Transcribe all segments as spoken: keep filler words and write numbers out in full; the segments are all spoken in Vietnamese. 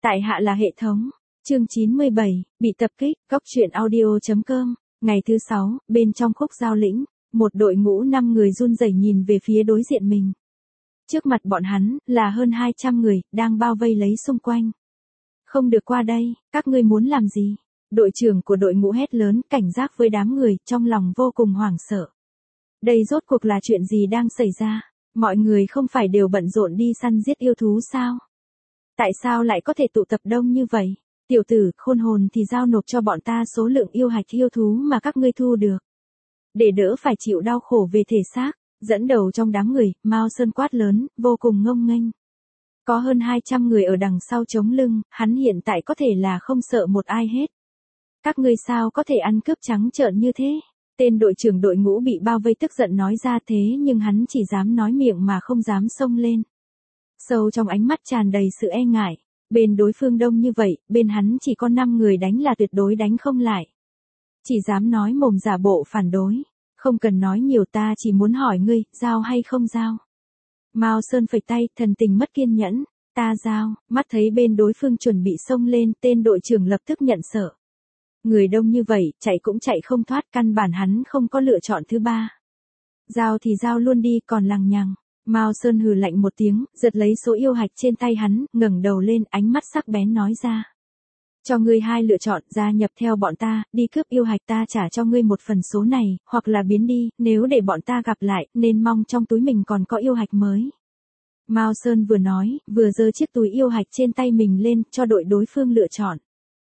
Tại hạ là hệ thống. Chương chín mươi bảy, bị tập kích, góc truyện audio.com. Ngày thứ sáu, bên trong khúc giao lĩnh, một đội ngũ năm người run rẩy nhìn về phía đối diện mình. Trước mặt bọn hắn, là hơn hai trăm người, đang bao vây lấy xung quanh. Không được qua đây, các ngươi muốn làm gì? Đội trưởng của đội ngũ hét lớn, cảnh giác với đám người, trong lòng vô cùng hoảng sợ. Đây rốt cuộc là chuyện gì đang xảy ra? Mọi người không phải đều bận rộn đi săn giết yêu thú sao? Tại sao lại có thể tụ tập đông như vậy? Tiểu tử, khôn hồn thì giao nộp cho bọn ta số lượng yêu hạch yêu thú mà các ngươi thu được. Để đỡ phải chịu đau khổ về thể xác, dẫn đầu trong đám người, Mao Sơn quát lớn, vô cùng ngông nghênh. Có hơn hai trăm người ở đằng sau chống lưng, hắn hiện tại có thể là không sợ một ai hết. Các ngươi sao có thể ăn cướp trắng trợn như thế? Tên đội trưởng đội ngũ bị bao vây tức giận nói ra thế nhưng hắn chỉ dám nói miệng mà không dám xông lên. Sâu trong ánh mắt tràn đầy sự e ngại, bên đối phương đông như vậy, bên hắn chỉ có năm người đánh là tuyệt đối đánh không lại. Chỉ dám nói mồm giả bộ phản đối, không cần nói nhiều, ta chỉ muốn hỏi ngươi, giao hay không giao. Mao Sơn phẩy tay, thần tình mất kiên nhẫn, ta giao. Mắt thấy bên đối phương chuẩn bị xông lên, tên đội trưởng lập tức nhận sợ. Người đông như vậy, chạy cũng chạy không thoát, căn bản hắn không có lựa chọn thứ ba. Giao thì giao luôn đi, còn lằng nhằng. Mao Sơn hừ lạnh một tiếng, giật lấy số yêu hạch trên tay hắn, ngẩng đầu lên, ánh mắt sắc bén nói ra. Cho ngươi hai lựa chọn, gia nhập theo bọn ta, đi cướp yêu hạch, ta trả cho ngươi một phần số này, hoặc là biến đi, nếu để bọn ta gặp lại, nên mong trong túi mình còn có yêu hạch mới. Mao Sơn vừa nói, vừa giơ chiếc túi yêu hạch trên tay mình lên, cho đội đối phương lựa chọn.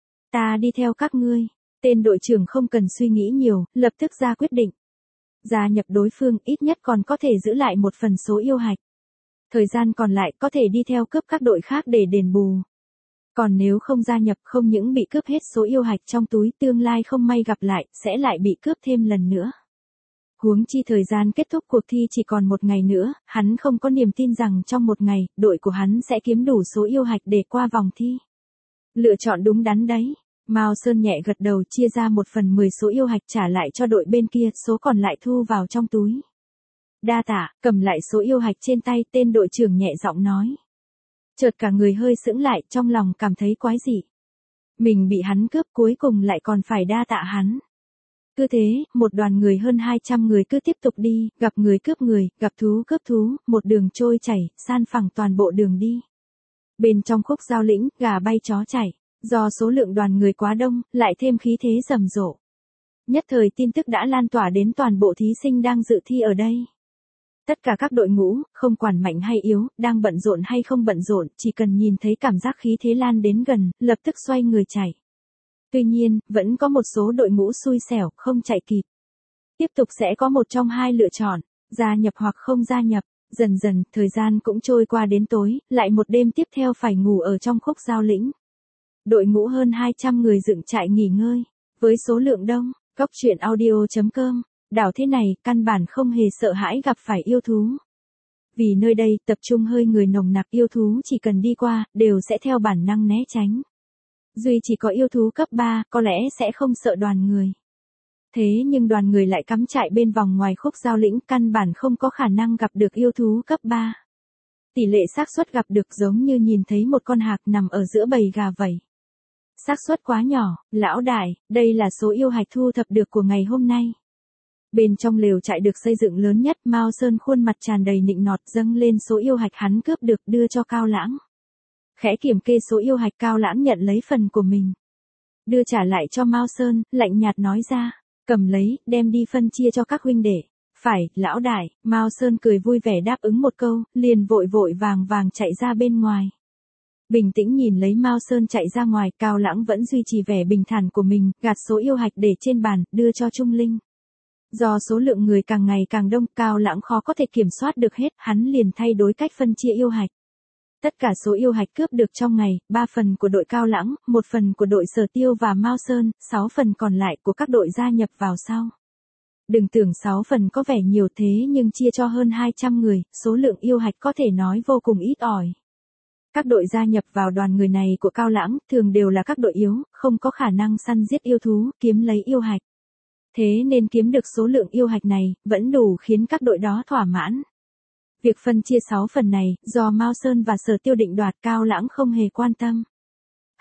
Ta đi theo các ngươi. Tên đội trưởng không cần suy nghĩ nhiều, lập tức ra quyết định. Gia nhập đối phương, ít nhất còn có thể giữ lại một phần số yêu hạch. Thời gian còn lại có thể đi theo cướp các đội khác để đền bù. Còn nếu không gia nhập, không những bị cướp hết số yêu hạch trong túi, tương lai không may gặp lại, sẽ lại bị cướp thêm lần nữa. Huống chi thời gian kết thúc cuộc thi chỉ còn một ngày nữa, hắn không có niềm tin rằng trong một ngày, đội của hắn sẽ kiếm đủ số yêu hạch để qua vòng thi. Lựa chọn đúng đắn đấy. Mao Sơn nhẹ gật đầu, chia ra một phần mười số yêu hạch trả lại cho đội bên kia, số còn lại thu vào trong túi. Đa tạ, cầm lại số yêu hạch trên tay, tên đội trưởng nhẹ giọng nói. Chợt cả người hơi sững lại, trong lòng cảm thấy quái dị. Mình bị hắn cướp, cuối cùng lại còn phải đa tạ hắn. Cứ thế, một đoàn người hơn hai trăm người cứ tiếp tục đi, gặp người cướp người, gặp thú cướp thú, một đường trôi chảy, san phẳng toàn bộ đường đi. Bên trong khúc giao lĩnh, gà bay chó chạy. Do số lượng đoàn người quá đông, lại thêm khí thế rầm rộ. Nhất thời tin tức đã lan tỏa đến toàn bộ thí sinh đang dự thi ở đây. Tất cả các đội ngũ, không quản mạnh hay yếu, đang bận rộn hay không bận rộn, chỉ cần nhìn thấy cảm giác khí thế lan đến gần, lập tức xoay người chạy. Tuy nhiên, vẫn có một số đội ngũ xui xẻo, không chạy kịp. Tiếp tục sẽ có một trong hai lựa chọn, gia nhập hoặc không gia nhập. Dần dần, thời gian cũng trôi qua đến tối, lại một đêm tiếp theo phải ngủ ở trong khúc giao lĩnh. Đội ngũ hơn hai trăm người dựng trại nghỉ ngơi, với số lượng đông, góc truyện audio.com, đảo thế này, căn bản không hề sợ hãi gặp phải yêu thú. Vì nơi đây, tập trung hơi người nồng nặc, yêu thú chỉ cần đi qua, đều sẽ theo bản năng né tránh. Duy chỉ có yêu thú cấp ba, có lẽ sẽ không sợ đoàn người. Thế nhưng đoàn người lại cắm trại bên vòng ngoài khúc giao lĩnh, căn bản không có khả năng gặp được yêu thú cấp ba. Tỷ lệ xác suất gặp được giống như nhìn thấy một con hạc nằm ở giữa bầy gà vậy. Xác suất quá nhỏ, lão đại, đây là số yêu hạch thu thập được của ngày hôm nay. Bên trong lều trại được xây dựng lớn nhất, Mao Sơn khuôn mặt tràn đầy nịnh nọt, dâng lên số yêu hạch hắn cướp được, đưa cho Cao Lãng. Khẽ kiểm kê số yêu hạch, Cao Lãng nhận lấy phần của mình. Đưa trả lại cho Mao Sơn, lạnh nhạt nói ra, cầm lấy, đem đi phân chia cho các huynh đệ. Phải, lão đại. Mao Sơn cười vui vẻ đáp ứng một câu, liền vội vội vàng vàng chạy ra bên ngoài. Bình tĩnh nhìn lấy Mao Sơn chạy ra ngoài, Cao Lãng vẫn duy trì vẻ bình thản của mình, gạt số yêu hạch để trên bàn, đưa cho Trung Linh. Do số lượng người càng ngày càng đông, Cao Lãng khó có thể kiểm soát được hết, hắn liền thay đổi cách phân chia yêu hạch. Tất cả số yêu hạch cướp được trong ngày, ba phần của đội Cao Lãng, một phần của đội Sở Tiêu và Mao Sơn, sáu phần còn lại của các đội gia nhập vào sau. Đừng tưởng sáu phần có vẻ nhiều thế nhưng chia cho hơn hai trăm người, số lượng yêu hạch có thể nói vô cùng ít ỏi. Các đội gia nhập vào đoàn người này của Cao Lãng, thường đều là các đội yếu, không có khả năng săn giết yêu thú, kiếm lấy yêu hạch. Thế nên kiếm được số lượng yêu hạch này, vẫn đủ khiến các đội đó thỏa mãn. Việc phân chia sáu phần này, do Mao Sơn và Sở Tiêu định đoạt, Cao Lãng không hề quan tâm.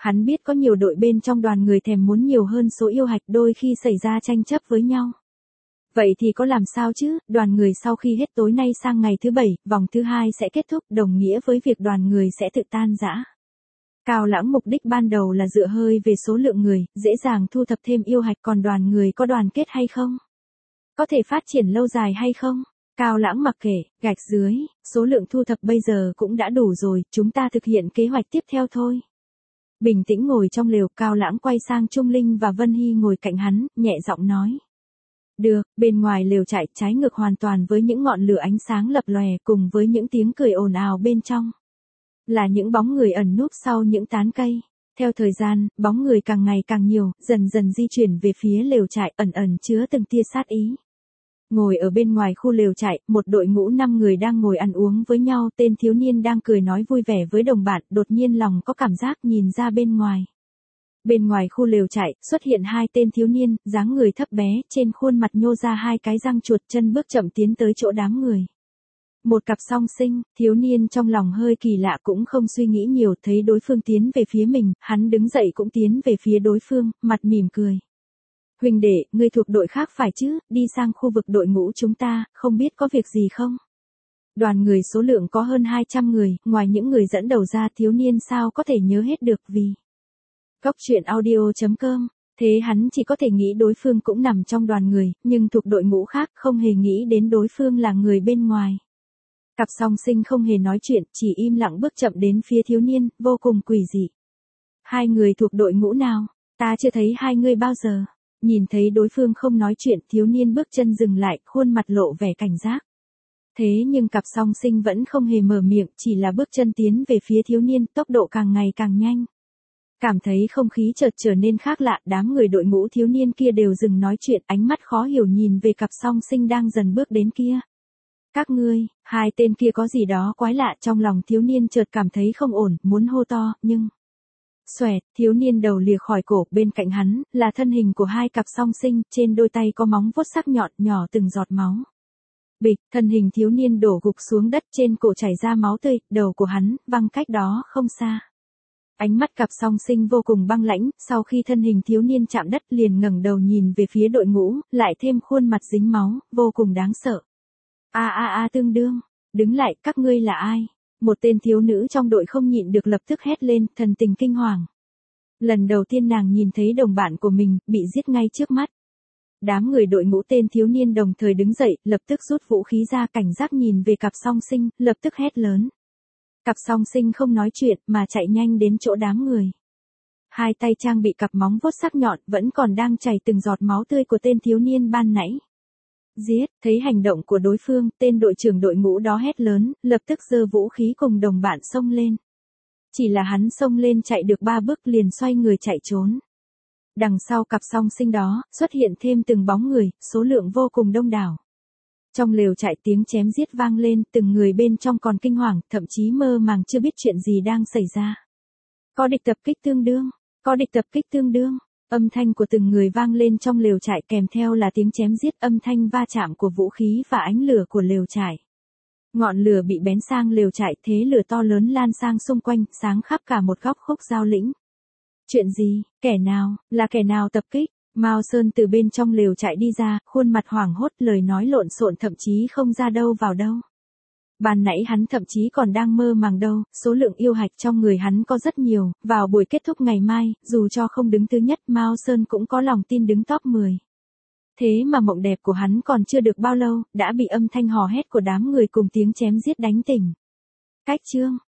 Hắn biết có nhiều đội bên trong đoàn người thèm muốn nhiều hơn số yêu hạch, đôi khi xảy ra tranh chấp với nhau. Vậy thì có làm sao chứ, đoàn người sau khi hết tối nay sang ngày thứ bảy, vòng thứ hai sẽ kết thúc, đồng nghĩa với việc đoàn người sẽ tự tan rã. Cao Lãng mục đích ban đầu là dựa hơi về số lượng người, dễ dàng thu thập thêm yêu hạch, còn đoàn người có đoàn kết hay không? Có thể phát triển lâu dài hay không? Cao Lãng mặc kệ, gạch dưới, số lượng thu thập bây giờ cũng đã đủ rồi, chúng ta thực hiện kế hoạch tiếp theo thôi. Bình tĩnh ngồi trong lều, Cao Lãng quay sang Trung Linh và Vân Hy ngồi cạnh hắn, nhẹ giọng nói. Được, bên ngoài lều trại trái ngược hoàn toàn với những ngọn lửa ánh sáng lập lòe cùng với những tiếng cười ồn ào bên trong. Là những bóng người ẩn núp sau những tán cây. Theo thời gian, bóng người càng ngày càng nhiều, dần dần di chuyển về phía lều trại, ẩn ẩn chứa từng tia sát ý. Ngồi ở bên ngoài khu lều trại, một đội ngũ năm người đang ngồi ăn uống với nhau, tên thiếu niên đang cười nói vui vẻ với đồng bạn, đột nhiên lòng có cảm giác nhìn ra bên ngoài. Bên ngoài khu lều trại, xuất hiện hai tên thiếu niên, dáng người thấp bé, trên khuôn mặt nhô ra hai cái răng chuột, chân bước chậm tiến tới chỗ đám người. Một cặp song sinh, thiếu niên trong lòng hơi kỳ lạ cũng không suy nghĩ nhiều, thấy đối phương tiến về phía mình, hắn đứng dậy cũng tiến về phía đối phương, mặt mỉm cười. Huỳnh đệ, ngươi thuộc đội khác phải chứ, đi sang khu vực đội ngũ chúng ta, không biết có việc gì không? Đoàn người số lượng có hơn hai trăm người, ngoài những người dẫn đầu ra, thiếu niên sao có thể nhớ hết được vì... Góc truyện audio chấm com, thế hắn chỉ có thể nghĩ đối phương cũng nằm trong đoàn người, nhưng thuộc đội ngũ khác, không hề nghĩ đến đối phương là người bên ngoài. Cặp song sinh không hề nói chuyện, chỉ im lặng bước chậm đến phía thiếu niên, vô cùng quỷ dị. Hai người thuộc đội ngũ nào? Ta chưa thấy hai người bao giờ. Nhìn thấy đối phương không nói chuyện, thiếu niên bước chân dừng lại, khuôn mặt lộ vẻ cảnh giác. Thế nhưng cặp song sinh vẫn không hề mở miệng, chỉ là bước chân tiến về phía thiếu niên, tốc độ càng ngày càng nhanh. Cảm thấy không khí chợt trở nên khác lạ, đám người đội ngũ thiếu niên kia đều dừng nói chuyện, ánh mắt khó hiểu nhìn về cặp song sinh đang dần bước đến kia. Các ngươi, hai tên kia có gì đó quái lạ, trong lòng thiếu niên chợt cảm thấy không ổn, muốn hô to, nhưng... Xoẹt, thiếu niên đầu lìa khỏi cổ, bên cạnh hắn, là thân hình của hai cặp song sinh, trên đôi tay có móng vuốt sắc nhọn, nhỏ từng giọt máu. Bịch, thân hình thiếu niên đổ gục xuống đất, trên cổ chảy ra máu tươi, đầu của hắn, văng cách đó không xa. Ánh mắt cặp song sinh vô cùng băng lãnh, sau khi thân hình thiếu niên chạm đất liền ngẩng đầu nhìn về phía đội ngũ, lại thêm khuôn mặt dính máu, vô cùng đáng sợ. A a a tương đương, đứng lại, các ngươi là ai? Một tên thiếu nữ trong đội không nhịn được lập tức hét lên, thần tình kinh hoàng. Lần đầu tiên nàng nhìn thấy đồng bạn của mình, bị giết ngay trước mắt. Đám người đội ngũ tên thiếu niên đồng thời đứng dậy, lập tức rút vũ khí ra, cảnh giác nhìn về cặp song sinh, lập tức hét lớn. Cặp song sinh không nói chuyện, mà chạy nhanh đến chỗ đám người. Hai tay trang bị cặp móng vuốt sắc nhọn, vẫn còn đang chảy từng giọt máu tươi của tên thiếu niên ban nãy. Giết, thấy hành động của đối phương, tên đội trưởng đội ngũ đó hét lớn, lập tức giơ vũ khí cùng đồng bạn xông lên. Chỉ là hắn xông lên chạy được ba bước liền xoay người chạy trốn. Đằng sau cặp song sinh đó, xuất hiện thêm từng bóng người, số lượng vô cùng đông đảo. Trong lều trại tiếng chém giết vang lên, từng người bên trong còn kinh hoàng, thậm chí mơ màng chưa biết chuyện gì đang xảy ra. Có địch tập kích tương đương, có địch tập kích tương đương. Âm thanh của từng người vang lên trong lều trại, kèm theo là tiếng chém giết, âm thanh va chạm của vũ khí và ánh lửa của lều trại. Ngọn lửa bị bén sang lều trại, thế lửa to lớn lan sang xung quanh, sáng khắp cả một góc khúc giao lĩnh. Chuyện gì? Kẻ nào? Là kẻ nào tập kích? Mao Sơn từ bên trong lều trại đi ra, khuôn mặt hoảng hốt, lời nói lộn xộn, thậm chí không ra đâu vào đâu. Ban nãy hắn thậm chí còn đang mơ màng đâu, số lượng yêu hạch trong người hắn có rất nhiều, vào buổi kết thúc ngày mai, dù cho không đứng thứ nhất, Mao Sơn cũng có lòng tin đứng top mười. Thế mà mộng đẹp của hắn còn chưa được bao lâu, đã bị âm thanh hò hét của đám người cùng tiếng chém giết đánh tỉnh. Cách chương,